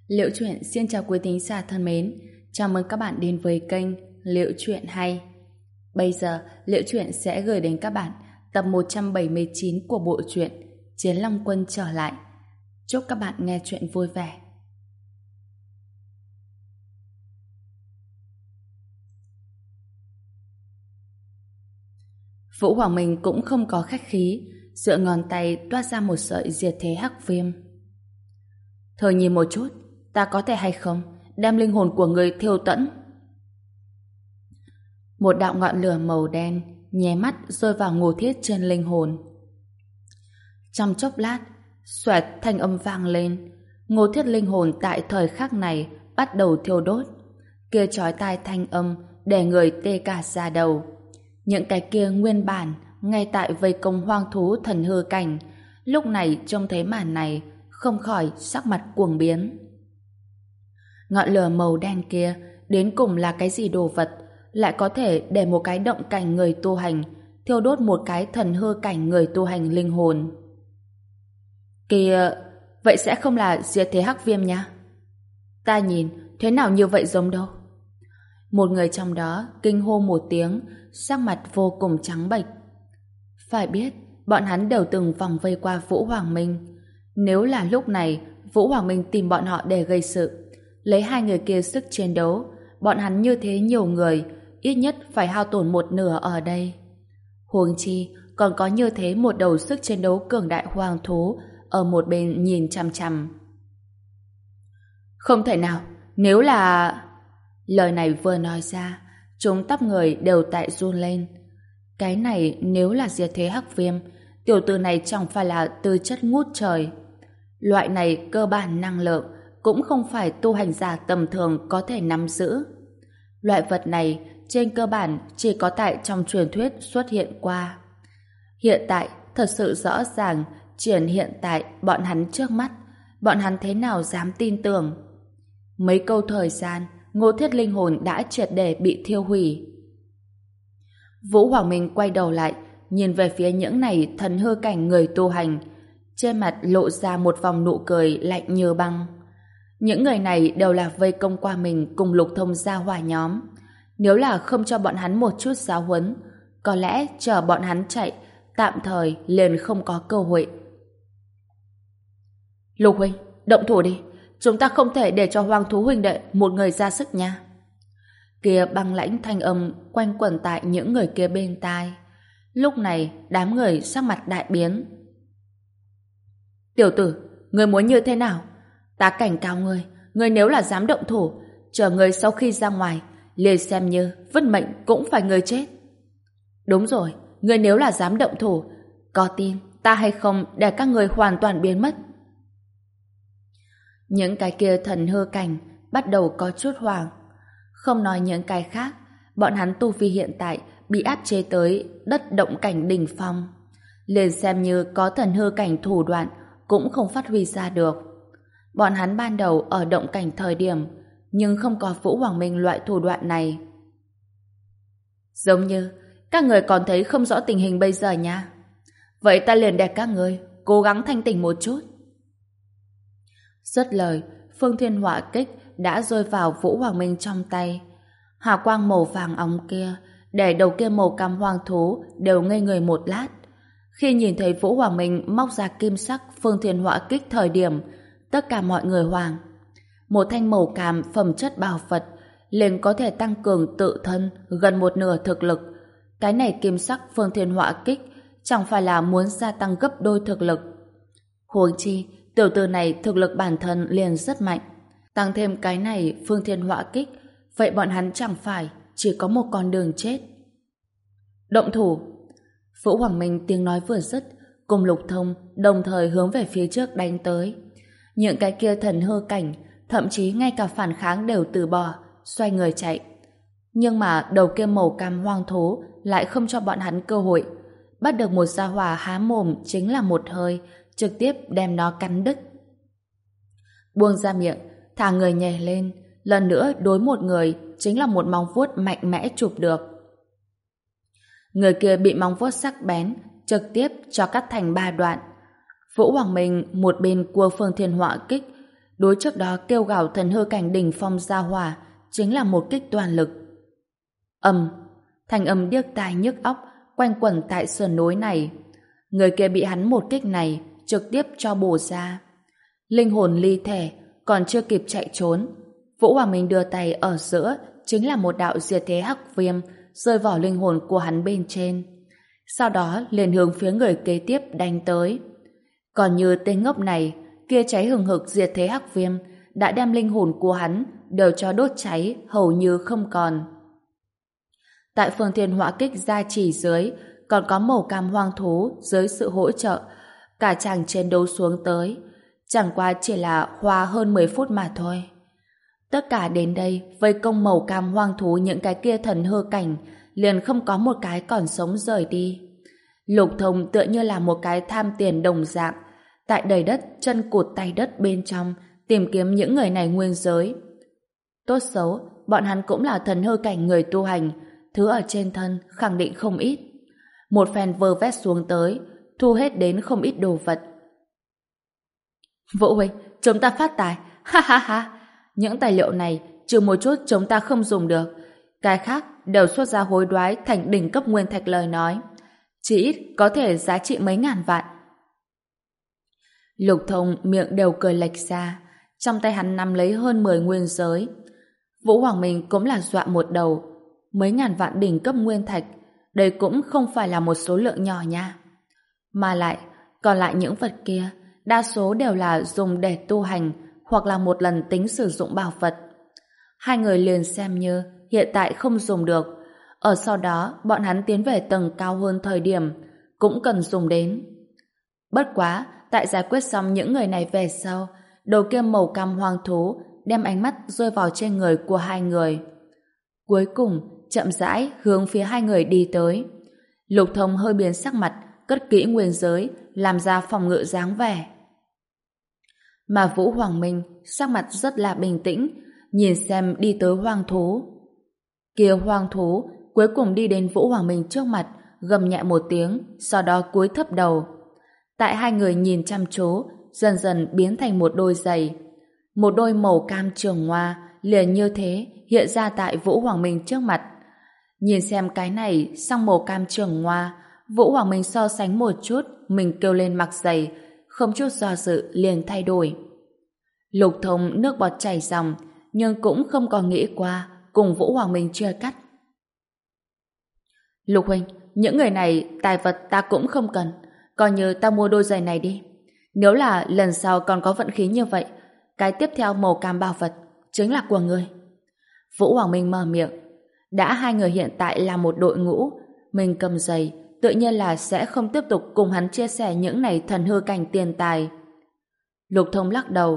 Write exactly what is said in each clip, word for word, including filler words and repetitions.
Liễu Chuyện xin chào quý thính giả thân mến. Chào mừng các bạn đến với kênh Liễu Chuyện Hay. Bây giờ, Liễu Chuyện sẽ gửi đến các bạn tập một trăm bảy mươi chín của bộ truyện Chiến Long Quân trở lại. Chúc các bạn nghe chuyện vui vẻ. Vũ Hoàng Minh cũng không có khách khí, dựa ngón tay toát ra một sợi diệt thế hắc viêm. Thử nhìn một chút, ta có thể hay không đem linh hồn của người thiêu tẫn? Một đạo ngọn lửa màu đen nháy mắt rơi vào Ngô Thiết trên linh hồn. Trong chốc lát, xoẹt thanh âm vang lên. Ngô Thiết linh hồn tại thời khắc này bắt đầu thiêu đốt. Kia chói tai thanh âm để người tê cả da đầu. Những cái kia nguyên bản ngay tại vây công hoang thú thần hư cảnh, lúc này trông thấy màn này không khỏi sắc mặt cuồng biến. Ngọn lửa màu đen kia đến cùng là cái gì đồ vật lại có thể để một cái động cảnh người tu hành thiêu đốt một cái thần hư cảnh người tu hành linh hồn? Kìa, vậy sẽ không là diệt thế hắc viêm nhá? Ta nhìn thế nào như vậy giống đâu? Một người trong đó kinh hô một tiếng, sắc mặt vô cùng trắng bệch. Phải biết, bọn hắn đều từng vòng vây qua Vũ Hoàng Minh. Nếu là lúc này Vũ Hoàng Minh tìm bọn họ để gây sự, lấy hai người kia sức chiến đấu, bọn hắn như thế nhiều người, ít nhất phải hao tổn một nửa ở đây. Huống chi còn có như thế một đầu sức chiến đấu cường đại hoang thú ở một bên nhìn chằm chằm. Không thể nào, nếu là... Lời này vừa nói ra, chúng tóc người đều tại run lên. Cái này nếu là diệt thế hắc viêm, tiểu tử này chẳng phải là tư chất ngút trời. Loại này cơ bản năng lượng cũng không phải tu hành giả tầm thường có thể nắm giữ. Loại vật này trên cơ bản chỉ có tại trong truyền thuyết xuất hiện qua. Hiện tại thật sự rõ ràng triển hiện tại bọn hắn trước mắt, bọn hắn thế nào dám tin tưởng. Mấy câu thời gian, Ngô Thiết linh hồn đã triệt để bị thiêu hủy. Vũ Hoàng Minh quay đầu lại, nhìn về phía những này thần hư cảnh người tu hành, trên mặt lộ ra một vòng nụ cười lạnh như băng. Những người này đều là vây công qua mình cùng Lục Thông gia hỏa nhóm. Nếu là không cho bọn hắn một chút giáo huấn, có lẽ chờ bọn hắn chạy, tạm thời liền không có cơ hội. Lục huynh, động thủ đi. Chúng ta không thể để cho hoang thú huynh đệ một người ra sức nha. Kia băng lãnh thanh âm quanh quẩn tại những người kia bên tai. Lúc này đám người sắc mặt đại biến. Tiểu tử, người muốn như thế nào? Ta cảnh cáo ngươi, ngươi nếu là dám động thủ, chờ ngươi sau khi ra ngoài, liền xem như vứt mệnh cũng phải ngươi chết. Đúng rồi, ngươi nếu là dám động thủ, có tin ta hay không để các ngươi hoàn toàn biến mất? Những cái kia thần hư cảnh bắt đầu có chút hoảng. Không nói những cái khác, bọn hắn tu vi hiện tại bị áp chế tới đất động cảnh đỉnh phong. Liền xem như có thần hư cảnh thủ đoạn cũng không phát huy ra được. Bọn hắn ban đầu ở động cảnh thời điểm, nhưng không có Vũ Hoàng Minh loại thủ đoạn này. Giống như các người còn thấy không rõ tình hình bây giờ nha. Vậy ta liền để các người cố gắng thanh tỉnh một chút. Dứt lời, phương thiên hỏa kích đã rơi vào Vũ Hoàng Minh trong tay. Hào quang màu vàng óng kia để đầu kia màu cam hoang thú đều ngây người một lát. Khi nhìn thấy Vũ Hoàng Minh móc ra kim sắc phương thiên hỏa kích thời điểm, tất cả mọi người hoàng. Một thanh màu cam phẩm chất bảo vật liền có thể tăng cường tự thân gần một nửa thực lực. Cái này kim sắc phương thiên hỏa kích chẳng phải là muốn gia tăng gấp đôi thực lực. Huống chi tiểu tử này thực lực bản thân liền rất mạnh, tăng thêm cái này phương thiên hỏa kích, vậy bọn hắn chẳng phải chỉ có một con đường chết. Động thủ! Vũ Hoàng Minh tiếng nói vừa dứt, cùng Lục Thông đồng thời hướng về phía trước đánh tới. Những cái kia thần hư cảnh, thậm chí ngay cả phản kháng đều từ bỏ, xoay người chạy. Nhưng mà đầu kia màu cam hoang thú lại không cho bọn hắn cơ hội. Bắt được một gia hỏa há mồm chính là một hơi, trực tiếp đem nó cắn đứt. Buông ra miệng, thả người nhảy lên, lần nữa đối một người chính là một móng vuốt mạnh mẽ chụp được. Người kia bị móng vuốt sắc bén trực tiếp cho cắt thành ba đoạn. Vũ Hoàng Minh một bên cua phương thiên hỏa kích, đối trước đó kêu gào thần hư cảnh đỉnh phong ra hỏa chính là một kích toàn lực. Ầm, thanh âm điếc tai nhức óc quanh quẩn tại sườn núi này. Người kia bị hắn một kích này trực tiếp cho bổ ra. Linh hồn ly thể, còn chưa kịp chạy trốn, Vũ Hoàng Minh đưa tay ở giữa chính là một đạo diệt thế hắc viêm rơi vào linh hồn của hắn bên trên. Sau đó liền hướng phía người kế tiếp đánh tới. Còn như tên ngốc này, kia cháy hừng hực diệt thế hắc viêm đã đem linh hồn của hắn đều cho đốt cháy hầu như không còn. Tại phương thiên hỏa kích gia chỉ dưới còn có màu cam hoang thú dưới sự hỗ trợ, cả chàng chiến đấu xuống tới, chẳng qua chỉ là hoa hơn mười phút mà thôi. Tất cả đến đây vây công màu cam hoang thú những cái kia thần hư cảnh liền không có một cái còn sống rời đi. Lục Thông tựa như là một cái tham tiền đồng dạng, tại đầy đất chân cụt tay đất bên trong tìm kiếm những người này nguyên giới. Tốt xấu, bọn hắn cũng là thần hư cảnh người tu hành, thứ ở trên thân khẳng định không ít. Một phen vơ vét xuống tới, thu hết đến không ít đồ vật. Vũ huynh, chúng ta phát tài, ha ha ha. Những tài liệu này trừ một chút chúng ta không dùng được, cái khác đều xuất ra hối đoái thành đỉnh cấp nguyên thạch lời nói, chỉ ít có thể giá trị mấy ngàn vạn. Lục Thông miệng đều cười lệch ra, trong tay hắn nắm lấy hơn mười nguyên giới. Vũ Hoàng Minh cũng là dọa một đầu, mấy ngàn vạn đỉnh cấp nguyên thạch, đây cũng không phải là một số lượng nhỏ nha. Mà lại, còn lại những vật kia, đa số đều là dùng để tu hành hoặc là một lần tính sử dụng bảo vật. Hai người liền xem như hiện tại không dùng được, ở sau đó bọn hắn tiến về tầng cao hơn thời điểm cũng cần dùng đến. Bất quá, tại giải quyết xong những người này về sau, đầu kia màu cam hoang thú đem ánh mắt rơi vào trên người của hai người. Cuối cùng, chậm rãi hướng phía hai người đi tới. Lục Thông hơi biến sắc mặt, cất kỹ nguyên giới, làm ra phòng ngự dáng vẻ. Mà Vũ Hoàng Minh sắc mặt rất là bình tĩnh, nhìn xem đi tới hoang thú. Kia hoang thú cuối cùng đi đến Vũ Hoàng Minh trước mặt, gầm nhẹ một tiếng, sau đó cúi thấp đầu. Tại hai người nhìn chăm chú, dần dần biến thành một đôi giày. Một đôi màu cam trường hoa liền như thế hiện ra tại Vũ Hoàng Minh trước mặt. Nhìn xem cái này sang màu cam trường hoa, Vũ Hoàng Minh so sánh một chút, mình kêu lên mặc giày, không chút do dự liền thay đổi. Lục Thông nước bọt chảy ròng, nhưng cũng không có nghĩ qua cùng Vũ Hoàng Minh chia cắt. Lục huynh, những người này tài vật ta cũng không cần, coi như ta mua đôi giày này đi. Nếu là lần sau còn có vận khí như vậy, cái tiếp theo màu cam bảo vật chính là của người. Vũ Hoàng Minh mở miệng. Đã hai người hiện tại là một đội ngũ, mình cầm giày tự nhiên là sẽ không tiếp tục cùng hắn chia sẻ những này thần hư cảnh tiền tài. Lục Thông lắc đầu.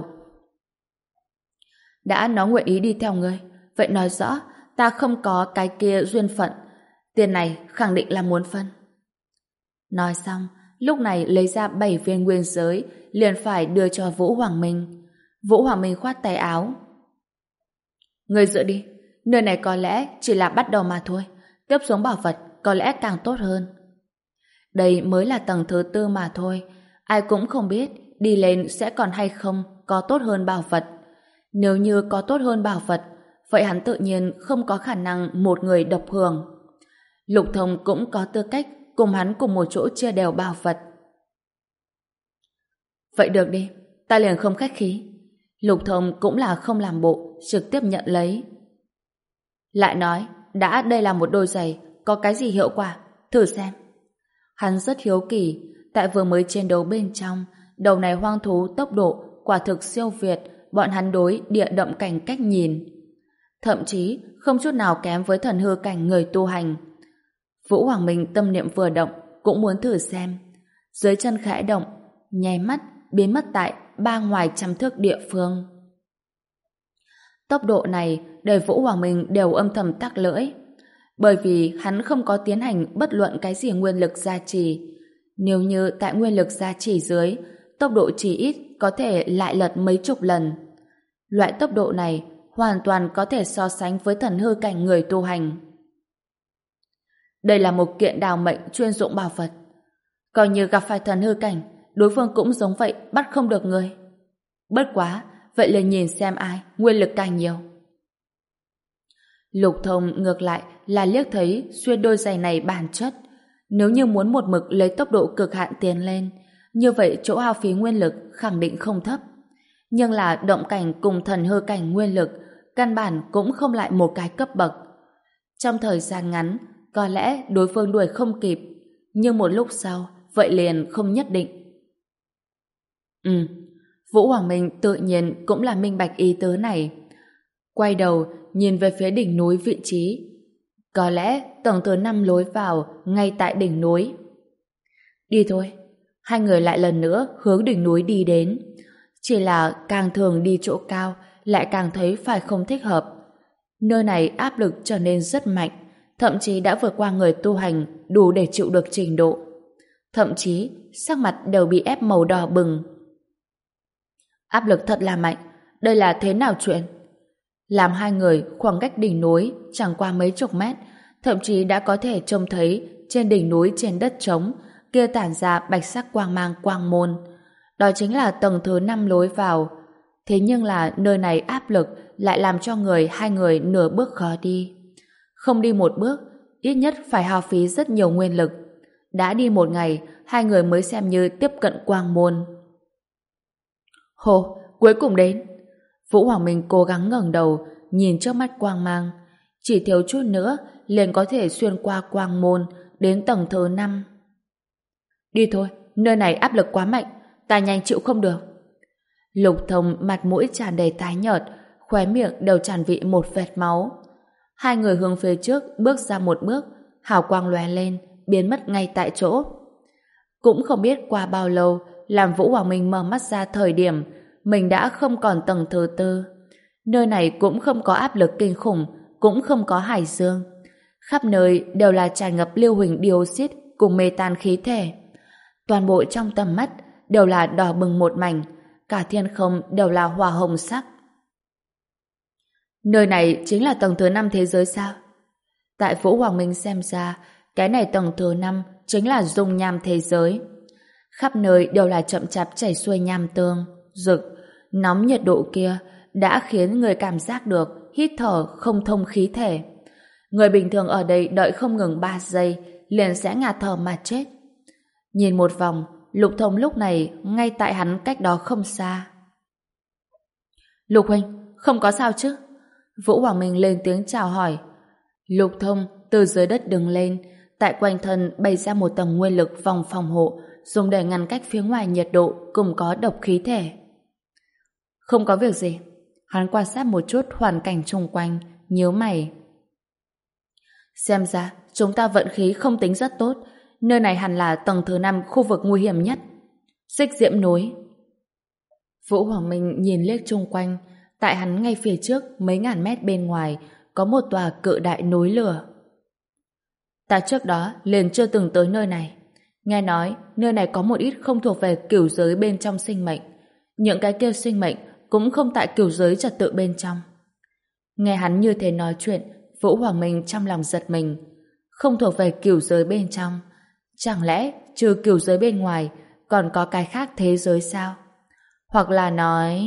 Đã nó nguyện ý đi theo ngươi, vậy nói rõ ta không có cái kia duyên phận, tiền này khẳng định là muốn phân. Nói xong, lúc này lấy ra bảy viên nguyên giới, liền phải đưa cho Vũ Hoàng Minh. Vũ Hoàng Minh khoát tay áo. Ngươi dựa đi, nơi này có lẽ chỉ là bắt đầu mà thôi, tiếp xuống bảo vật có lẽ càng tốt hơn. Đây mới là tầng thứ tư mà thôi, ai cũng không biết đi lên sẽ còn hay không có tốt hơn bảo vật. Nếu như có tốt hơn bảo vật, vậy hắn tự nhiên không có khả năng một người độc hưởng. Lục Thông cũng có tư cách cùng hắn cùng một chỗ chia đều bảo vật. Vậy được đi, ta liền không khách khí. Lục Thông cũng là không làm bộ, trực tiếp nhận lấy. Lại nói, đã đây là một đôi giày, có cái gì hiệu quả? Thử xem. Hắn rất hiếu kỳ, tại vừa mới chiến đấu bên trong, đầu này hoang thú tốc độ quả thực siêu việt bọn hắn đối địa động cảnh cách nhìn. Thậm chí không chút nào kém với thần hư cảnh người tu hành. Vũ Hoàng Minh tâm niệm vừa động, cũng muốn thử xem. Dưới chân khẽ động, nháy mắt biến mất tại ba ngoài trăm thước địa phương. Tốc độ này để Vũ Hoàng Minh đều âm thầm tắc lưỡi, bởi vì hắn không có tiến hành bất luận cái gì nguyên lực gia trì. Nếu như tại nguyên lực gia trì dưới, tốc độ chỉ ít có thể lại lật mấy chục lần. Loại tốc độ này hoàn toàn có thể so sánh với thần hư cảnh người tu hành. Đây là một kiện đào mệnh chuyên dụng bảo vật. Coi như gặp phải thần hư cảnh, đối phương cũng giống vậy, bắt không được người. Bất quá, vậy liền nhìn xem ai nguyên lực càng nhiều. Lục Thông ngược lại là liếc thấy xuyên đôi giày này bản chất. Nếu như muốn một mực lấy tốc độ cực hạn tiến lên, như vậy chỗ hao phí nguyên lực khẳng định không thấp. Nhưng là động cảnh cùng thần hư cảnh nguyên lực, căn bản cũng không lại một cái cấp bậc. Trong thời gian ngắn, có lẽ đối phương đuổi không kịp, nhưng một lúc sau, vậy liền không nhất định. Ừ, Vũ Hoàng Minh tự nhiên cũng là minh bạch ý tứ này. Quay đầu, nhìn về phía đỉnh núi vị trí. Có lẽ tầng thứ năm lối vào ngay tại đỉnh núi. Đi thôi. Hai người lại lần nữa hướng đỉnh núi đi đến. Chỉ là càng thường đi chỗ cao lại càng thấy phải không thích hợp. Nơi này áp lực trở nên rất mạnh, thậm chí đã vượt qua người tu hành đủ để chịu được trình độ. Thậm chí sắc mặt đều bị ép màu đỏ bừng. Áp lực thật là mạnh. Đây là thế nào chuyện? Làm hai người khoảng cách đỉnh núi chẳng qua mấy chục mét, thậm chí đã có thể trông thấy trên đỉnh núi trên đất trống kia tản ra bạch sắc quang mang quang môn. Đó chính là tầng thứ năm lối vào. Thế nhưng là nơi này áp lực lại làm cho người hai người nửa bước khó đi. Không đi một bước, ít nhất phải hao phí rất nhiều nguyên lực. Đã đi một ngày, hai người mới xem như tiếp cận quang môn. Hồ, cuối cùng đến. Vũ Hoàng Minh cố gắng ngẩng đầu, nhìn trước mắt quang mang. Chỉ thiếu chút nữa, liền có thể xuyên qua quang môn, đến tầng thứ năm. Đi thôi, nơi này áp lực quá mạnh, ta nhanh chịu không được. Lục Thông mặt mũi tràn đầy tái nhợt, khóe miệng đều tràn vị một vệt máu. Hai người hướng phía trước bước ra một bước, hào quang lóe lên, biến mất ngay tại chỗ. Cũng không biết qua bao lâu, làm Vũ Hoàng Minh mở mắt ra thời điểm mình đã không còn tầng thứ tư. Nơi này cũng không có áp lực kinh khủng, cũng không có hải dương. Khắp nơi đều là tràn ngập lưu huỳnh dioxit cùng mê tan khí thể. Toàn bộ trong tầm mắt đều là đỏ bừng một mảnh, cả thiên không đều là hỏa hồng sắc. Nơi này chính là tầng thứ năm thế giới sao? Tại Vũ Hoàng Minh xem ra, cái này tầng thứ năm chính là dung nham thế giới. Khắp nơi đều là chậm chạp chảy xuôi nham tương, rực, nóng nhiệt độ kia đã khiến người cảm giác được hít thở không thông khí thể. Người bình thường ở đây đợi không ngừng ba giây liền sẽ ngạt thở mà chết. Nhìn một vòng, Lục Thông lúc này ngay tại hắn cách đó không xa. Lục huynh, không có sao chứ? Vũ Hoàng Minh lên tiếng chào hỏi. Lục Thông từ dưới đất đứng lên, tại quanh thân bày ra một tầng nguyên lực vòng phòng hộ, dùng để ngăn cách phía ngoài nhiệt độ cùng có độc khí thể. Không có việc gì. Hắn quan sát một chút hoàn cảnh xung quanh, nhíu mày. Xem ra chúng ta vận khí không tính rất tốt, nơi này hẳn là tầng thứ năm khu vực nguy hiểm nhất. Xích Diễm núi. Vũ Hoàng Minh nhìn liếc chung quanh, tại hắn ngay phía trước mấy ngàn mét bên ngoài có một tòa cự đại núi lửa. Ta trước đó liền chưa từng tới nơi này. Nghe nói nơi này có một ít không thuộc về cửu giới bên trong sinh mệnh. Những cái kia sinh mệnh cũng không tại cửu giới trật tự bên trong. Nghe hắn như thế nói chuyện, Vũ Hoàng Minh trong lòng giật mình. Không thuộc về cửu giới bên trong. Chẳng lẽ trừ cửu giới bên ngoài còn có cái khác thế giới sao? Hoặc là nói...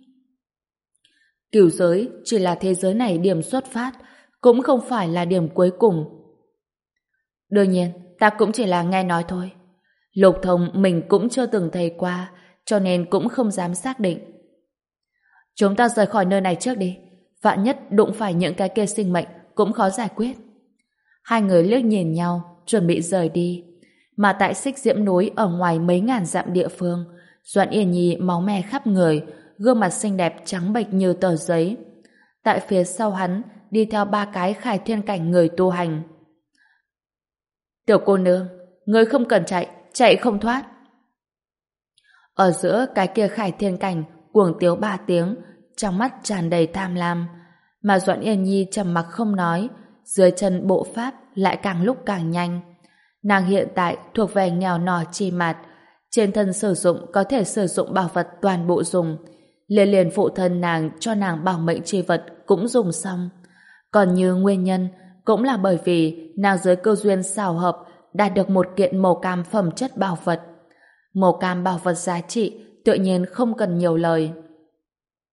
Cửu giới chỉ là thế giới này điểm xuất phát, cũng không phải là điểm cuối cùng. Đương nhiên, ta cũng chỉ là nghe nói thôi. Lục Thông mình cũng chưa từng thấy qua, cho nên cũng không dám xác định. Chúng ta rời khỏi nơi này trước đi. Vạn nhất đụng phải những cái kia sinh mệnh cũng khó giải quyết. Hai người liếc nhìn nhau, chuẩn bị rời đi. Mà tại Xích Diễm núi ở ngoài mấy ngàn dặm địa phương, Doãn Yên Nhi máu me khắp người, gương mặt xinh đẹp trắng bệch như tờ giấy. Tại phía sau hắn đi theo ba cái khai thiên cảnh người tu hành. Tiểu cô nương, ngươi không cần chạy, chạy không thoát. Ở giữa cái kia khai thiên cảnh cuồng tiếu ba tiếng, trong mắt tràn đầy tham lam, mà Doãn Yên Nhi trầm mặc không nói, dưới chân bộ pháp lại càng lúc càng nhanh. Nàng hiện tại thuộc về nghèo nò chi mạt, trên thân sử dụng có thể sử dụng bảo vật toàn bộ dùng, liền liền phụ thân nàng cho nàng bảo mệnh chi vật cũng dùng xong. Còn như nguyên nhân cũng là bởi vì nàng dưới cơ duyên xảo hợp đạt được một kiện màu cam phẩm chất bảo vật. Màu cam bảo vật giá trị tự nhiên không cần nhiều lời.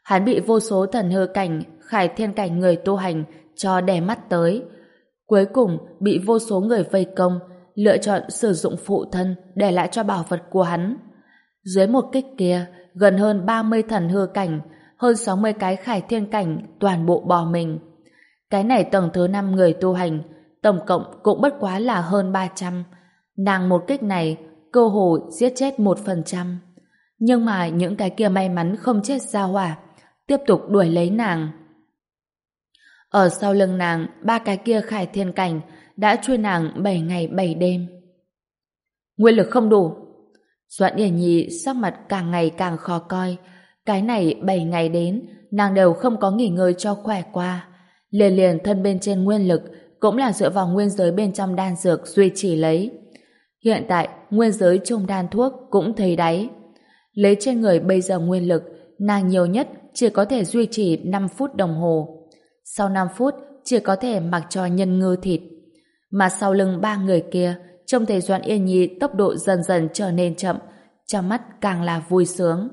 Hắn bị vô số thần hư cảnh, khải thiên cảnh người tu hành cho đè mắt tới. Cuối cùng bị vô số người vây công, lựa chọn sử dụng phụ thân để lại cho bảo vật của hắn. Dưới một kích kia, gần hơn ba mươi thần hư cảnh, hơn sáu mươi cái khải thiên cảnh toàn bộ bỏ mình. Cái này tầng thứ năm người tu hành, tổng cộng cũng bất quá là hơn ba trăm. Nàng một kích này, cơ hồ giết chết một phần trăm. Nhưng mà những cái kia may mắn không chết ra hỏa, tiếp tục đuổi lấy nàng. Ở sau lưng nàng, ba cái kia khải thiên cảnh đã truy nàng bảy ngày bảy đêm. Nguyên lực không đủ. Doãn Yên Nhi sắc mặt càng ngày càng khó coi. Cái này bảy ngày đến, nàng đều không có nghỉ ngơi cho khỏe qua. Liền liền thân bên trên nguyên lực cũng là dựa vào nguyên giới bên trong đan dược duy trì lấy. Hiện tại, nguyên giới trong đan thuốc cũng thấy đáy. Lấy trên người bây giờ nguyên lực, nàng nhiều nhất chỉ có thể duy trì năm phút đồng hồ. Sau năm phút, chỉ có thể mặc cho nhân ngư thịt. Mà sau lưng ba người kia, trông thấy Doãn Yên Nhi tốc độ dần dần trở nên chậm, trong mắt càng là vui sướng.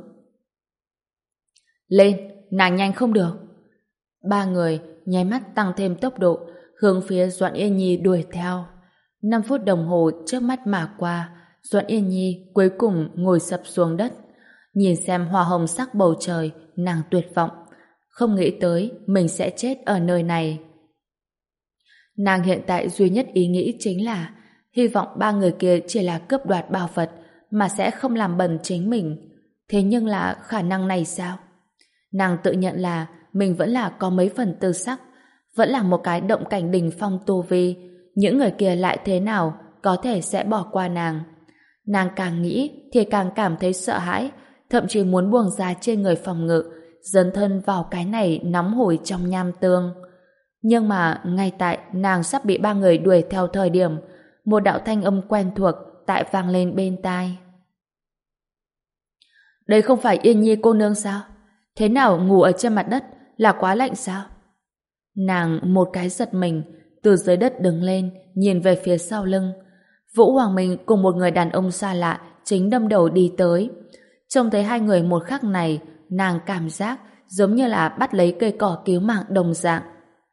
Lên, nàng nhanh không được. Ba người nháy mắt tăng thêm tốc độ, hướng phía Doãn Yên Nhi đuổi theo. Năm phút đồng hồ trước mắt mà qua, Doãn Yên Nhi cuối cùng ngồi sập xuống đất. Nhìn xem hoa hồng sắc bầu trời, nàng tuyệt vọng. Không nghĩ tới mình sẽ chết ở nơi này. Nàng hiện tại duy nhất ý nghĩ chính là hy vọng ba người kia chỉ là cướp đoạt bảo vật mà sẽ không làm bẩn chính mình. Thế nhưng là khả năng này sao? Nàng tự nhận là mình vẫn là có mấy phần tư sắc, vẫn là một cái động cảnh đỉnh phong tu vi. Những người kia lại thế nào có thể sẽ bỏ qua nàng? Nàng càng nghĩ thì càng cảm thấy sợ hãi, thậm chí muốn buông ra trên người phòng ngự, dấn thân vào cái này nóng hổi trong nham tương. Nhưng mà ngay tại nàng sắp bị ba người đuổi theo thời điểm, một đạo thanh âm quen thuộc tại vang lên bên tai. Đây không phải Yên Nhi cô nương sao? Thế nào ngủ ở trên mặt đất là quá lạnh sao? Nàng một cái giật mình, từ dưới đất đứng lên, nhìn về phía sau lưng. Vũ Hoàng Minh cùng một người đàn ông xa lạ chính đâm đầu đi tới. Trông thấy hai người một khắc này, nàng cảm giác giống như là bắt lấy cây cỏ cứu mạng đồng dạng.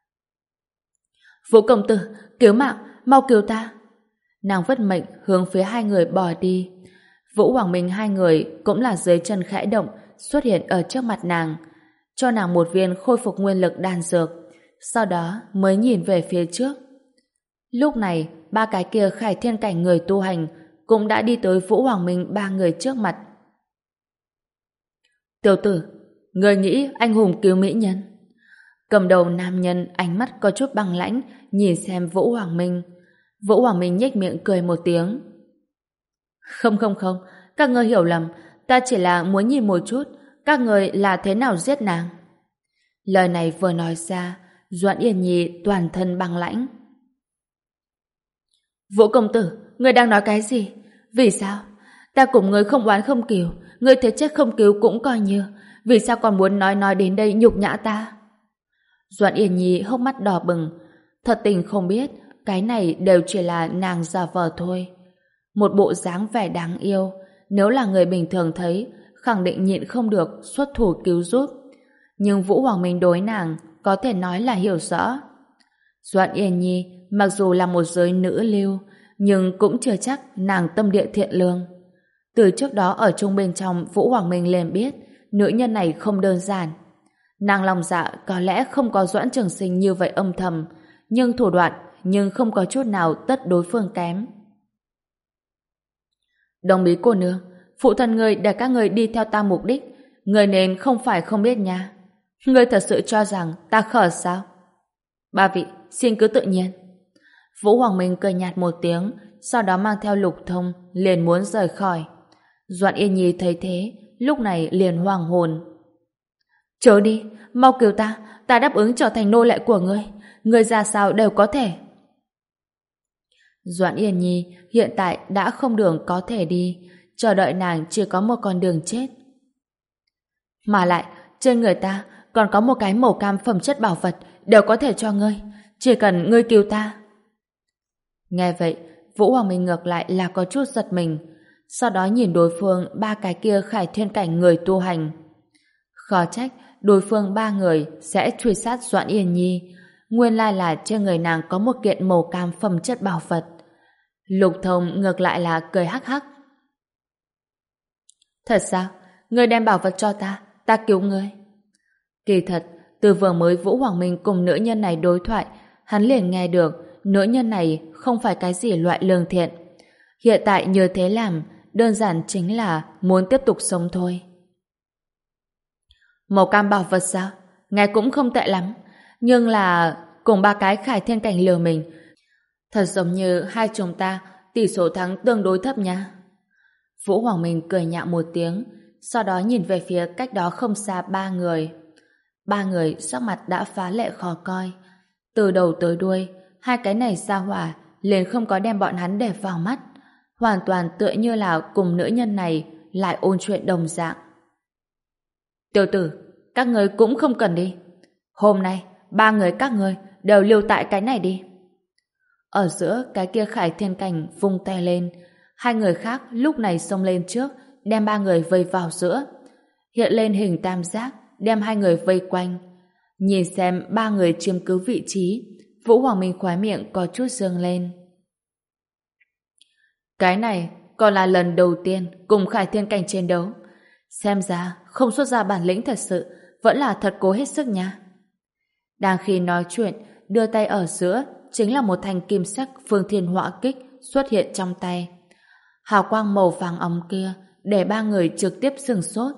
Vũ công tử, cứu mạng, mau cứu ta. Nàng vất mệnh hướng phía hai người bỏ đi. Vũ Hoàng Minh hai người cũng là dưới chân khẽ động xuất hiện ở trước mặt nàng, cho nàng một viên khôi phục nguyên lực đan dược, sau đó mới nhìn về phía trước. Lúc này, ba cái kia khải thiên cảnh người tu hành cũng đã đi tới Vũ Hoàng Minh ba người trước mặt. Tiểu tử, người nghĩ anh hùng cứu mỹ nhân? Cầm đầu nam nhân ánh mắt có chút băng lãnh nhìn xem Vũ Hoàng Minh. Vũ Hoàng Minh nhếch miệng cười một tiếng. Không không không, các ngươi hiểu lầm, ta chỉ là muốn nhìn một chút các người là thế nào giết nàng. Lời này vừa nói ra, Doãn Yên Nhi toàn thân băng lãnh. Vũ công tử, ngươi đang nói cái gì? Vì sao? Ta cùng ngươi không oán không cừu, ngươi thế chết không cứu cũng coi như, vì sao còn muốn nói nói đến đây nhục nhã ta? Doãn Yên Nhi hốc mắt đỏ bừng, thật tình không biết cái này đều chỉ là nàng giả vờ thôi. Một bộ dáng vẻ đáng yêu, nếu là người bình thường thấy khẳng định nhịn không được xuất thủ cứu giúp. Nhưng Vũ Hoàng Minh đối nàng có thể nói là hiểu rõ. Doãn Yên Nhi mặc dù là một giới nữ lưu, nhưng cũng chưa chắc nàng tâm địa thiện lương. Từ trước đó ở chung bên trong, Vũ Hoàng Minh liền biết nữ nhân này không đơn giản. Nàng lòng dạ có lẽ không có Doãn Trường Sinh như vậy âm thầm, nhưng thủ đoạn nhưng không có chút nào tất đối phương kém. Đồng ý cô nương, phụ thân người để các người đi theo ta mục đích, người nên không phải không biết nha. Người thật sự cho rằng ta khờ sao? Ba vị, xin cứ tự nhiên. Vũ Hoàng Minh cười nhạt một tiếng, sau đó mang theo Lục Thông liền muốn rời khỏi. Doãn Yên Nhi thấy thế, lúc này liền hoàng hồn. Chớ đi, mau cứu ta, ta đáp ứng trở thành nô lệ của ngươi, ngươi ra sao đều có thể. Doãn Yên Nhi hiện tại đã không đường có thể đi, chờ đợi nàng chỉ có một con đường chết. Mà lại, trên người ta còn có một cái màu cam phẩm chất bảo vật đều có thể cho ngươi, chỉ cần ngươi cứu ta. Nghe vậy, Vũ Hoàng Minh ngược lại là có chút giật mình, sau đó nhìn đối phương ba cái kia khải thiên cảnh người tu hành. Khó trách đối phương ba người sẽ truy sát Doãn Yên Nhi. Nguyên lai là trên người nàng có một kiện màu cam phẩm chất bảo vật. Lục Thông ngược lại là cười hắc hắc. Thật sao? Ngươi đem bảo vật cho ta, ta cứu ngươi. Kỳ thật, từ vừa mới Vũ Hoàng Minh cùng nữ nhân này đối thoại, hắn liền nghe được nữ nhân này không phải cái gì loại lương thiện. Hiện tại như thế làm, đơn giản chính là muốn tiếp tục sống thôi. Màu cam bảo vật sao? Nghe cũng không tệ lắm. Nhưng là cùng ba cái Khải Thiên Cảnh lừa mình. Thật giống như hai chúng ta tỷ số thắng tương đối thấp nha. Vũ Hoàng Minh cười nhạo một tiếng, sau đó nhìn về phía cách đó không xa ba người. Ba người sắc mặt đã phá lệ khó coi. Từ đầu tới đuôi, hai cái này ra hỏa liền không có đem bọn hắn để vào mắt. Hoàn toàn tựa như là cùng nữ nhân này lại ôn chuyện đồng dạng. Tiểu tử, các người cũng không cần đi. Hôm nay, ba người các người đều lưu tại cái này đi. Ở giữa cái kia Khải Thiên Cảnh vung tay lên, hai người khác lúc này xông lên trước, đem ba người vây vào giữa. Hiện lên hình tam giác, đem hai người vây quanh. Nhìn xem ba người chiếm cứ vị trí, Vũ Hoàng Minh khóe miệng có chút dương lên. Cái này còn là lần đầu tiên cùng Khải Thiên Cảnh chiến đấu. Xem ra không xuất ra bản lĩnh thật sự, vẫn là thật cố hết sức nha. Đang khi nói chuyện, đưa tay ở giữa chính là một thanh kim sắc phương thiên họa kích xuất hiện trong tay. Hào quang màu vàng óng kia để ba người trực tiếp sửng sốt.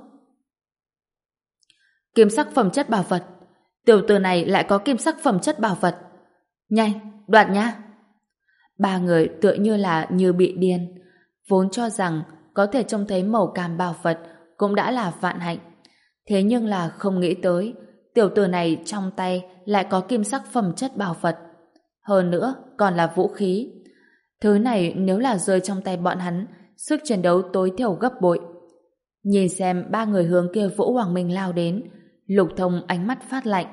Kim sắc phẩm chất bảo vật. Tiểu tử này lại có kim sắc phẩm chất bảo vật. Nhanh, đoạt nha. Ba người tựa như là như bị điên. Vốn cho rằng có thể trông thấy màu cam bảo vật cũng đã là vạn hạnh. Thế nhưng là không nghĩ tới tiểu tử này trong tay lại có kim sắc phẩm chất bảo vật. Hơn nữa còn là vũ khí. Thứ này nếu là rơi trong tay bọn hắn, sức chiến đấu tối thiểu gấp bội. Nhìn xem ba người hướng kia Vũ Hoàng Minh lao đến, Lục Thông ánh mắt phát lạnh.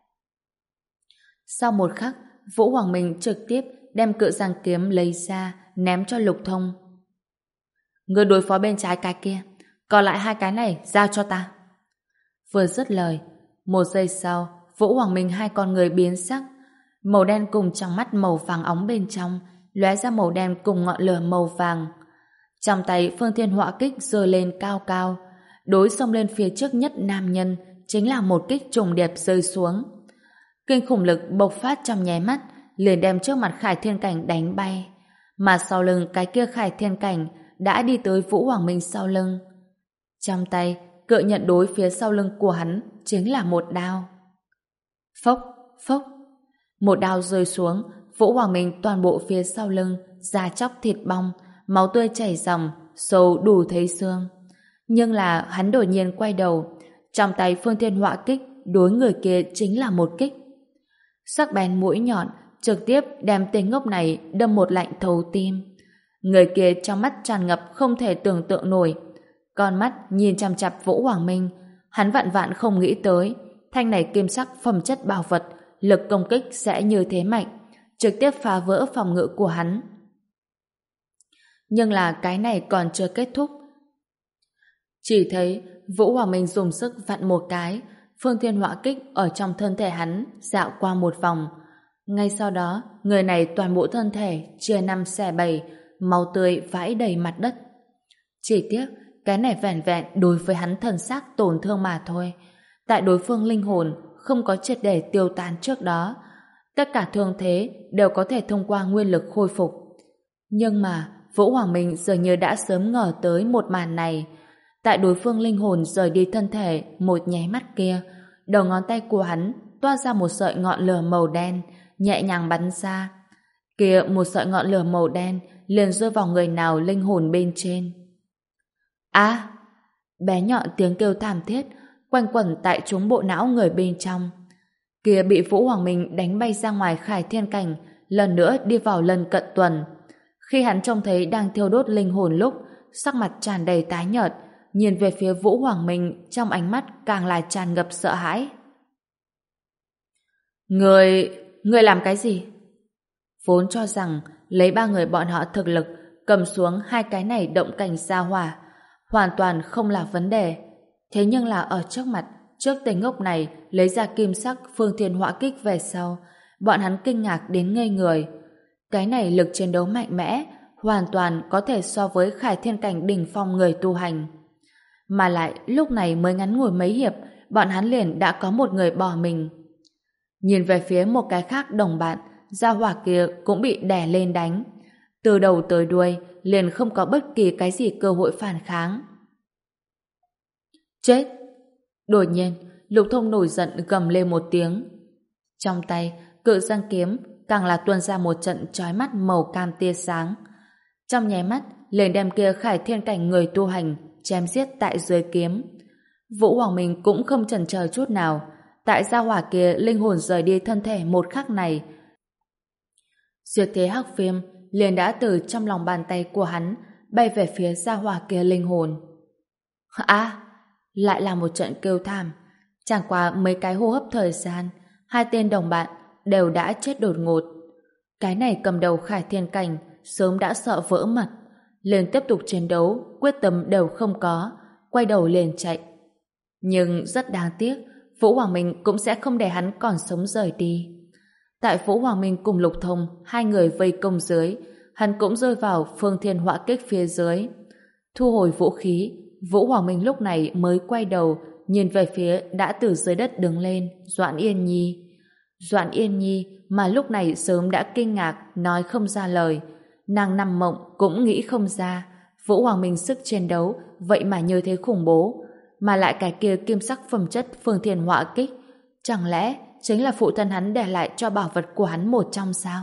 Sau một khắc, Vũ Hoàng Minh trực tiếp đem cự giang kiếm lấy ra, ném cho Lục Thông. Người đối phó bên trái cái kia, còn lại hai cái này giao cho ta. Vừa dứt lời, một giây sau, Vũ Hoàng Minh hai con người biến sắc, màu đen cùng trong mắt màu vàng óng bên trong lóe ra màu đen cùng ngọn lửa màu vàng. Trong tay phương thiên họa kích giơ lên cao cao, đối xông lên phía trước nhất nam nhân chính là một kích trùng điệp rơi xuống. Kinh khủng lực bộc phát trong nháy mắt, liền đem trước mặt Khải Thiên Cảnh đánh bay, mà sau lưng cái kia Khải Thiên Cảnh đã đi tới Vũ Hoàng Minh sau lưng. Trong tay cự nhận đối phía sau lưng của hắn chính là một đao. Phốc, phốc, một đao rơi xuống, Vũ Hoàng Minh toàn bộ phía sau lưng da chóc thịt bong, máu tươi chảy ròng, sâu đủ thấy xương. Nhưng là hắn đột nhiên quay đầu, trong tay phương thiên họa kích đối người kia chính là một kích. Sắc bén mũi nhọn trực tiếp đem tên ngốc này đâm một lạnh thấu tim. Người kia trong mắt tràn ngập không thể tưởng tượng nổi, con mắt nhìn chằm chằm Vũ Hoàng Minh. Hắn vạn vạn không nghĩ tới thanh này kim sắc phẩm chất bảo vật lực công kích sẽ như thế mạnh, trực tiếp phá vỡ phòng ngự của hắn. Nhưng là cái này còn chưa kết thúc. Chỉ thấy Vũ Hoàng Minh dùng sức vặn một cái, phương thiên họa kích ở trong thân thể hắn dạo qua một vòng. Ngay sau đó, người này toàn bộ thân thể chia năm xẻ bảy, máu tươi vãi đầy mặt đất. Chỉ tiếc, cái này vẻn vẹn đối với hắn thần xác tổn thương mà thôi. Tại đối phương linh hồn không có triệt để tiêu tán trước đó, tất cả thương thế đều có thể thông qua nguyên lực khôi phục. Nhưng mà Vũ Hoàng Minh dường như đã sớm ngờ tới một màn này. Tại đối phương linh hồn rời đi thân thể một nháy mắt kia, đầu ngón tay của hắn toa ra một sợi ngọn lửa màu đen, nhẹ nhàng bắn ra. Kia một sợi ngọn lửa màu đen liền rơi vào người nào linh hồn bên trên. À! Bé nhọn tiếng kêu thảm thiết quanh quẩn tại trúng bộ não người bên trong. Kia bị Vũ Hoàng Minh đánh bay ra ngoài Khải Thiên Cảnh, lần nữa đi vào lần cận tuần. Khi hắn trông thấy đang thiêu đốt linh hồn lúc, sắc mặt tràn đầy tái nhợt, nhìn về phía Vũ Hoàng Minh trong ánh mắt càng là tràn ngập sợ hãi. Người... người làm cái gì? Vốn cho rằng lấy ba người bọn họ thực lực cầm xuống hai cái này động cảnh gia hỏa hoàn toàn không là vấn đề. Thế nhưng là ở trước mặt trước tên ngốc này lấy ra kim sắc phương thiên họa kích về sau, bọn hắn kinh ngạc đến ngây người. Cái này lực chiến đấu mạnh mẽ, hoàn toàn có thể so với khải thiên cảnh đỉnh phong người tu hành. Mà lại lúc này mới ngắn ngủi mấy hiệp, bọn hắn liền đã có một người bỏ mình. Nhìn về phía một cái khác đồng bạn, gia hỏa kia cũng bị đè lên đánh. Từ đầu tới đuôi, liền không có bất kỳ cái gì cơ hội phản kháng. Chết! Đột nhiên, Lục Thông nổi giận gầm lên một tiếng. Trong tay, cự giang kiếm càng là tuôn ra một trận chói mắt màu cam tia sáng. Trong nháy mắt, liền đem kia khải thiên cảnh người tu hành chém giết tại dưới kiếm. Vũ Hoàng Minh cũng không chần chờ chút nào. Tại gia hỏa kia linh hồn rời đi thân thể một khắc này, Duyệt thế hắc viêm liền đã từ trong lòng bàn tay của hắn bay về phía gia hỏa kia linh hồn. À, lại là một trận kêu thảm. Chẳng qua mấy cái hô hấp thời gian, hai tên đồng bạn đều đã chết đột ngột. Cái này cầm đầu khải thiên cảnh sớm đã sợ vỡ mật, liền tiếp tục chiến đấu, quyết tâm đều không có, quay đầu liền chạy. Nhưng rất đáng tiếc, Vũ Hoàng Minh cũng sẽ không để hắn còn sống rời đi. Tại Vũ Hoàng Minh cùng Lục Thông, hai người vây công dưới, hắn cũng rơi vào phương thiên họa kích phía dưới. Thu hồi vũ khí, Vũ Hoàng Minh lúc này mới quay đầu, nhìn về phía đã từ dưới đất đứng lên, Doãn Yên Nhi. Doãn Yên Nhi mà lúc này sớm đã kinh ngạc, nói không ra lời. Nàng nằm mộng cũng nghĩ không ra, Vũ Hoàng Minh sức chiến đấu vậy mà như thế khủng bố, mà lại cái kia kim sắc phẩm chất phương thiên họa kích, chẳng lẽ chính là phụ thân hắn để lại cho bảo vật của hắn một trong sao?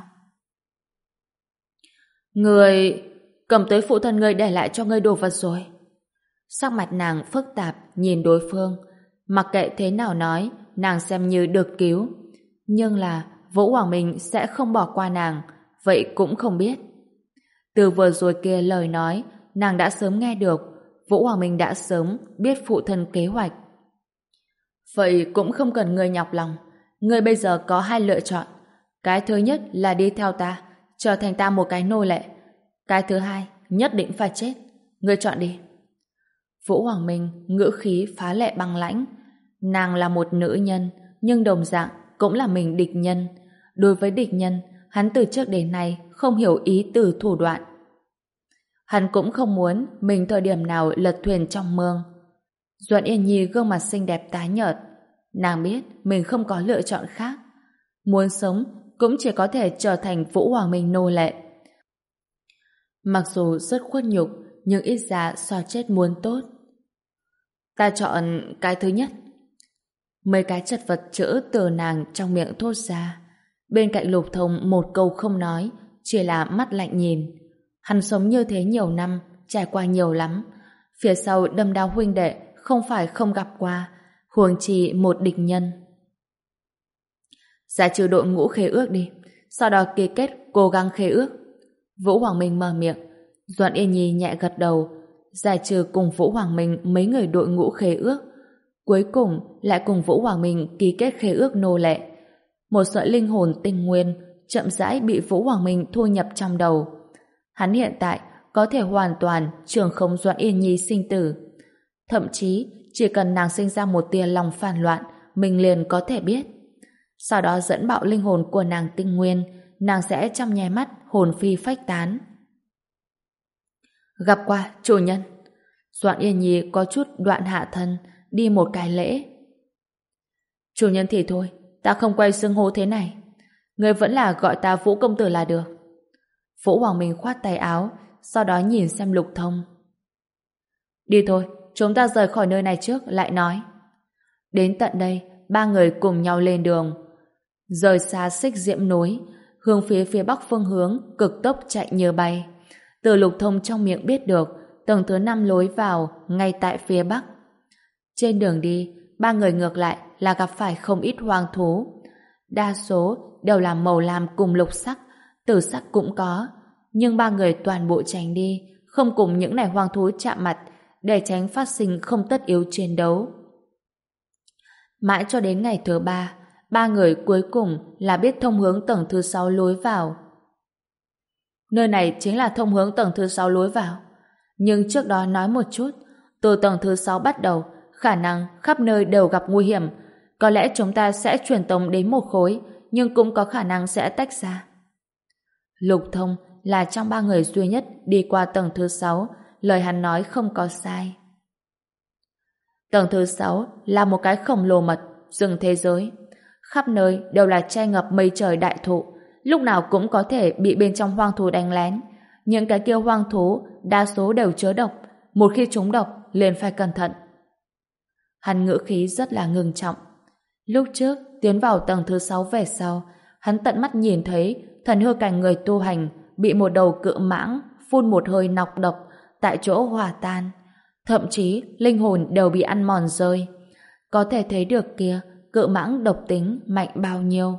Người cầm tới phụ thân ngươi để lại cho ngươi đồ vật rồi. Sắc mặt nàng phức tạp nhìn đối phương, mặc kệ thế nào nói, nàng xem như được cứu, nhưng là Vũ Hoàng Minh sẽ không bỏ qua nàng, vậy cũng không biết. Từ vừa rồi kia lời nói, nàng đã sớm nghe được, Vũ Hoàng Minh đã sớm biết phụ thân kế hoạch. Vậy cũng không cần ngươi nhọc lòng, ngươi bây giờ có hai lựa chọn. Cái thứ nhất là đi theo ta, trở thành ta một cái nô lệ. Cái thứ hai, nhất định phải chết. Ngươi chọn đi. Vũ Hoàng Minh ngữ khí phá lệ băng lãnh. Nàng là một nữ nhân, nhưng đồng dạng cũng là mình địch nhân. Đối với địch nhân, hắn từ trước đến nay không hiểu ý từ thủ đoạn. Hắn cũng không muốn mình thời điểm nào lật thuyền trong mương. Doãn Yên Nhi gương mặt xinh đẹp tái nhợt. Nàng biết mình không có lựa chọn khác. Muốn sống cũng chỉ có thể trở thành Vũ Hoàng Minh nô lệ. Mặc dù rất khuất nhục, nhưng ít ra so chết muốn tốt. Ta chọn cái thứ nhất. Mấy cái chật vật chữ từ nàng trong miệng thốt ra. Bên cạnh Lục Thông một câu không nói, chỉ là mắt lạnh nhìn. Hắn sống như thế nhiều năm, trải qua nhiều lắm. Phía sau đâm đao huynh đệ không phải không gặp qua, huống chi một địch nhân. Giải trừ đội ngũ khế ước đi, sau đó ký kết cố gắng khế ước. Vũ Hoàng Minh mở miệng. Doãn Yên Nhi nhẹ gật đầu, giải trừ cùng Vũ Hoàng Minh mấy người đội ngũ khế ước, cuối cùng lại cùng Vũ Hoàng Minh ký kết khế ước nô lệ. Một sợi linh hồn tinh nguyên chậm rãi bị Vũ Hoàng Minh thu nhập trong đầu. Hắn hiện tại có thể hoàn toàn trường khống Doãn Yên Nhi sinh tử. Thậm chí chỉ cần nàng sinh ra một tia lòng phản loạn, mình liền có thể biết. Sau đó dẫn bạo linh hồn của nàng tinh nguyên, nàng sẽ trong nháy mắt hồn phi phách tán. Gặp qua chủ nhân. Doãn Yên Nhi có chút đoạn hạ thân, đi một cái lễ. Chủ nhân thì thôi, ta không quay xưng hô thế này. Người vẫn là gọi ta Vũ công tử là được. Vũ Hoàng Minh khoát tay áo, sau đó nhìn xem Lục Thông. Đi thôi, chúng ta rời khỏi nơi này trước lại nói. Đến tận đây, ba người cùng nhau lên đường. Rời xa xích diễm núi, hướng phía phía bắc phương hướng cực tốc chạy như bay. Từ Lục Thông trong miệng biết được tầng thứ năm lối vào ngay tại phía bắc. Trên đường đi, ba người ngược lại là gặp phải không ít hoang thú. Đa số đều là màu lam cùng lục sắc, tử sắc cũng có, nhưng ba người toàn bộ tránh đi, không cùng những này hoang thú chạm mặt, để tránh phát sinh không tất yếu chiến đấu. Mãi cho đến ngày thứ ba, ba người cuối cùng là biết thông hướng tầng thứ sáu lối vào. Nơi này chính là thông hướng tầng thứ sáu lối vào. Nhưng trước đó nói một chút, từ tầng thứ sáu bắt đầu, khả năng khắp nơi đều gặp nguy hiểm. Có lẽ chúng ta sẽ truyền tống đến một khối, nhưng cũng có khả năng sẽ tách ra. Lục Thông là trong ba người duy nhất đi qua tầng thứ sáu, lời hắn nói không có sai. Tầng thứ sáu là một cái khổng lồ mật, rừng thế giới. Khắp nơi đều là che ngập mây trời đại thụ, lúc nào cũng có thể bị bên trong hoang thú đánh lén. Những cái kia hoang thú đa số đều chứa độc, một khi chúng độc liền phải cẩn thận. Hắn ngữ khí rất là ngưng trọng. Lúc trước tiến vào tầng thứ sáu về sau, hắn tận mắt nhìn thấy thần hư cảnh người tu hành bị một đầu cự mãng phun một hơi nọc độc tại chỗ hòa tan, thậm chí linh hồn đều bị ăn mòn rơi. Có thể thấy được kia, cự mãng độc tính mạnh bao nhiêu.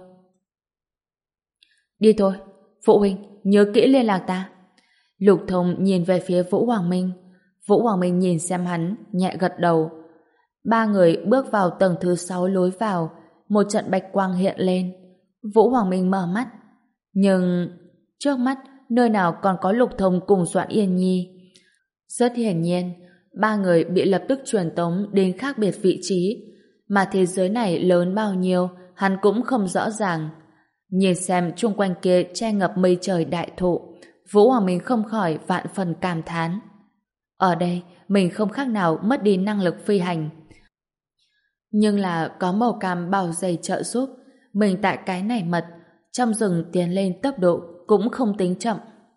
Đi thôi, phụ huynh, nhớ kỹ liên lạc ta. Lục Thông nhìn về phía Vũ Hoàng Minh. Vũ Hoàng Minh nhìn xem hắn, nhẹ gật đầu. Ba người bước vào tầng thứ sáu lối vào, một trận bạch quang hiện lên. Vũ Hoàng Minh mở mắt. Nhưng trước mắt nơi nào còn có Lục Thông cùng Doãn Yên Nhi. Rất hiển nhiên, ba người bị lập tức truyền tống đến khác biệt vị trí, mà thế giới này lớn bao nhiêu hắn cũng không rõ ràng. Nhìn xem chung quanh kia che ngập mây trời đại thụ, Vũ Hoàng Minh không khỏi vạn phần cảm thán. Ở đây mình không khác nào mất đi năng lực phi hành, nhưng là có màu cam bao dày trợ giúp, mình tại cái này mật trong rừng tiến lên tốc độ cũng không tính chậm.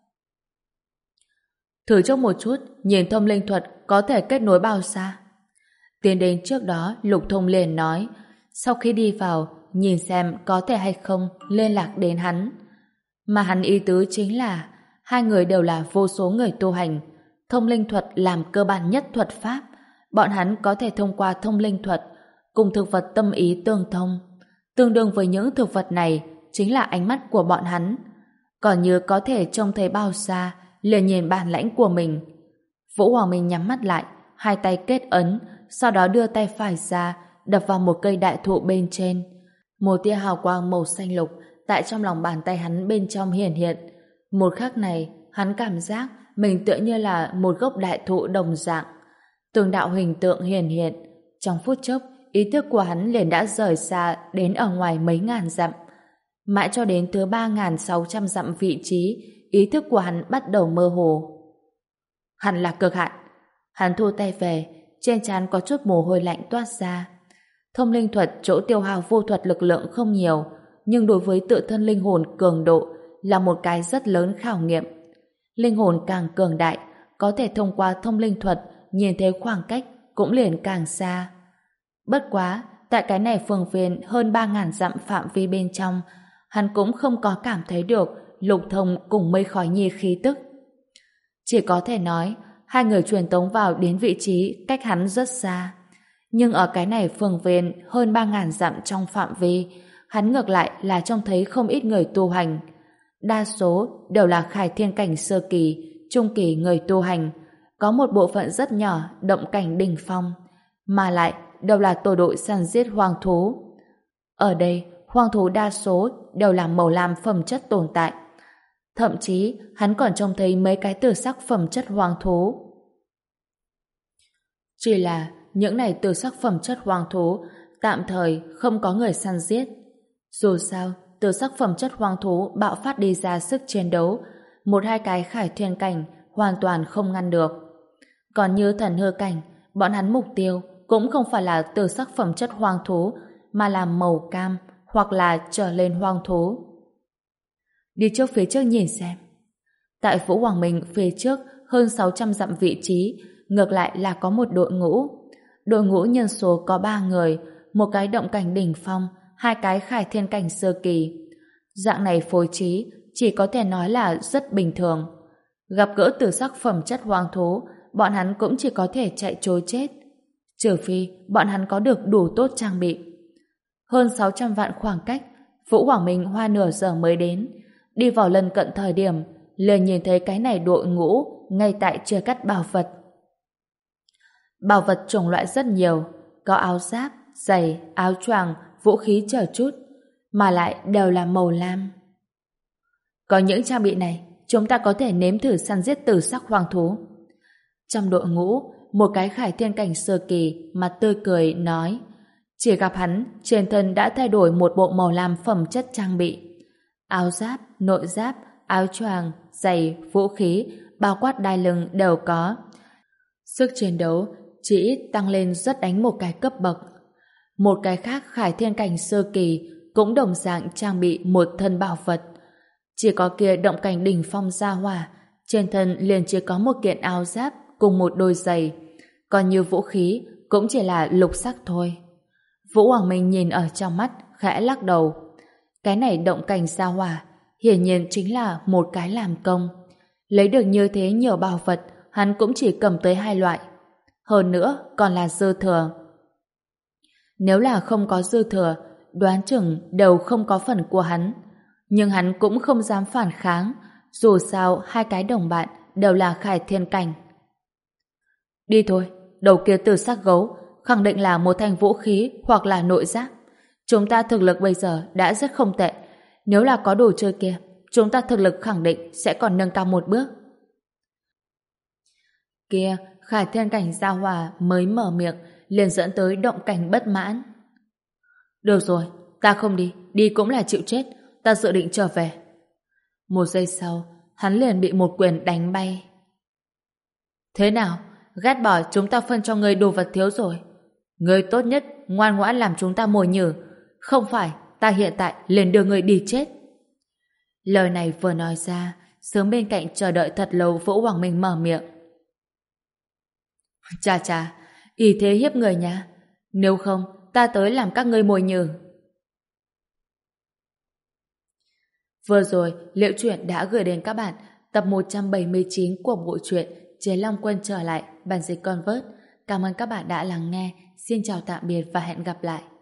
Thử trước một chút, nhìn thông linh thuật có thể kết nối bao xa. Tiến đến trước đó, Lục Thông liền nói, sau khi đi vào, nhìn xem có thể hay không liên lạc đến hắn. Mà hắn ý tứ chính là hai người đều là vô số người tu hành, thông linh thuật làm cơ bản nhất thuật pháp, bọn hắn có thể thông qua thông linh thuật cùng thực vật tâm ý tương thông, tương đương với những thực vật này chính là ánh mắt của bọn hắn. Còn như có thể trông thấy bao xa liền nhìn bản lãnh của mình. Vũ Hoàng Minh nhắm mắt lại, hai tay kết ấn, sau đó đưa tay phải ra đập vào một cây đại thụ bên trên. Một tia hào quang màu xanh lục tại trong lòng bàn tay hắn bên trong hiển hiện. Một khắc này, hắn cảm giác mình tựa như là một gốc đại thụ đồng dạng. Từng đạo hình tượng hiển hiện. Trong phút chốc, ý thức của hắn liền đã rời xa đến ở ngoài mấy ngàn dặm. Mãi cho đến thứ ba nghìn sáu trăm dặm vị trí, ý thức của hắn bắt đầu mơ hồ. Hắn là cực hạn. Hắn thu tay về, trên trán có chút mồ hôi lạnh toát ra. Thông linh thuật chỗ tiêu hao vô thuật lực lượng không nhiều, nhưng đối với tự thân linh hồn cường độ là một cái rất lớn khảo nghiệm. Linh hồn càng cường đại, có thể thông qua thông linh thuật nhìn thấy khoảng cách cũng liền càng xa. Bất quá, tại cái này phường viên hơn ba nghìn dặm phạm vi bên trong, hắn cũng không có cảm thấy được Lục Thông cùng mây khói nhi khí tức. Chỉ có thể nói, hai người truyền tống vào đến vị trí cách hắn rất xa. Nhưng ở cái này phường viên hơn ba nghìn dặm trong phạm vi, hắn ngược lại là trông thấy không ít người tu hành. Đa số đều là khai thiên cảnh sơ kỳ, trung kỳ người tu hành, có một bộ phận rất nhỏ động cảnh đỉnh phong, mà lại đều là tổ đội săn giết hoang thú. Ở đây, hoang thú đa số đều là màu lam phẩm chất tồn tại. Thậm chí, hắn còn trông thấy mấy cái tử sắc phẩm chất hoang thú. Chỉ là những này tử sắc phẩm chất hoang thú tạm thời không có người săn giết. Dù sao, tử sắc phẩm chất hoang thú bạo phát đi ra sức chiến đấu, một hai cái khải thiên cảnh hoàn toàn không ngăn được. Còn như thần hư cảnh, bọn hắn mục tiêu cũng không phải là tử sắc phẩm chất hoang thú, mà là màu cam hoặc là trở lên hoang thú. Đi trước phía trước nhìn xem. Tại Vũ Hoàng Minh phía trước hơn sáu trăm dặm vị trí, ngược lại là có một đội ngũ. Đội ngũ nhân số có ba người, một cái động cảnh đỉnh phong, hai cái khải thiên cảnh sơ kỳ. Dạng này phối trí chỉ có thể nói là rất bình thường. Gặp gỡ tử sắc phẩm chất hoang thú, bọn hắn cũng chỉ có thể chạy trối chết. Trừ phi bọn hắn có được đủ tốt trang bị. Hơn sáu trăm vạn khoảng cách, Vũ Hoàng Minh hoa nửa giờ mới đến. Đi vào lần cận thời điểm, liền nhìn thấy cái này đội ngũ ngay tại chia cắt bảo vật. Bảo vật chủng loại rất nhiều, có áo giáp, giày, áo choàng, vũ khí chờ chút, mà lại đều là màu lam. Có những trang bị này, chúng ta có thể nếm thử săn giết tử sắc hoang thú. Trong đội ngũ, một cái khải thiên cảnh sơ kỳ, mặt tươi cười, nói: chỉ gặp hắn, trên thân đã thay đổi một bộ màu lam phẩm chất trang bị. Áo giáp, nội giáp, áo choàng, giày, vũ khí, bao quát đai lưng đều có. Sức chiến đấu chỉ ít tăng lên rất đánh một cái cấp bậc. Một cái khác khải thiên cảnh sơ kỳ cũng đồng dạng trang bị một thân bảo vật. Chỉ có kia động cảnh đỉnh phong gia hỏa, trên thân liền chỉ có một kiện áo giáp cùng một đôi giày, còn như vũ khí cũng chỉ là lục sắc thôi. Vũ Hoàng Minh nhìn ở trong mắt, khẽ lắc đầu. Cái này động cảnh gia hỏa hiển nhiên chính là một cái làm công. Lấy được như thế nhiều bảo vật, hắn cũng chỉ cầm tới hai loại. Hơn nữa còn là dư thừa. Nếu là không có dư thừa, đoán chừng đều không có phần của hắn. Nhưng hắn cũng không dám phản kháng, dù sao hai cái đồng bạn đều là khải thiên cảnh. Đi thôi, đầu kia từ xác gấu khẳng định là một thanh vũ khí hoặc là nội giáp. Chúng ta thực lực bây giờ đã rất không tệ. Nếu là có đồ chơi kia, chúng ta thực lực khẳng định sẽ còn nâng cao một bước. Kia, khải thiên cảnh gia hòa mới mở miệng liền dẫn tới động cảnh bất mãn. Được rồi, ta không đi, đi cũng là chịu chết, ta dự định trở về. Một giây sau, hắn liền bị một quyền đánh bay. Thế nào, ghét bỏ chúng ta phân cho ngươi đồ vật thiếu rồi. Ngươi tốt nhất ngoan ngoãn làm chúng ta mồi nhử, không phải ta hiện tại liền đưa ngươi đi chết. Lời này vừa nói ra, sớm bên cạnh chờ đợi thật lâu Vũ Hoàng Minh mở miệng. Chà chà, ý thế hiếp người nha. Nếu không, ta tới làm các ngươi mồi nhử. Vừa rồi, Liễu Chuyện đã gửi đến các bạn tập một trăm bảy mươi chín của bộ truyện Chế Long Quân trở lại, bản dịch Convert. Cảm ơn các bạn đã lắng nghe. Xin chào tạm biệt và hẹn gặp lại.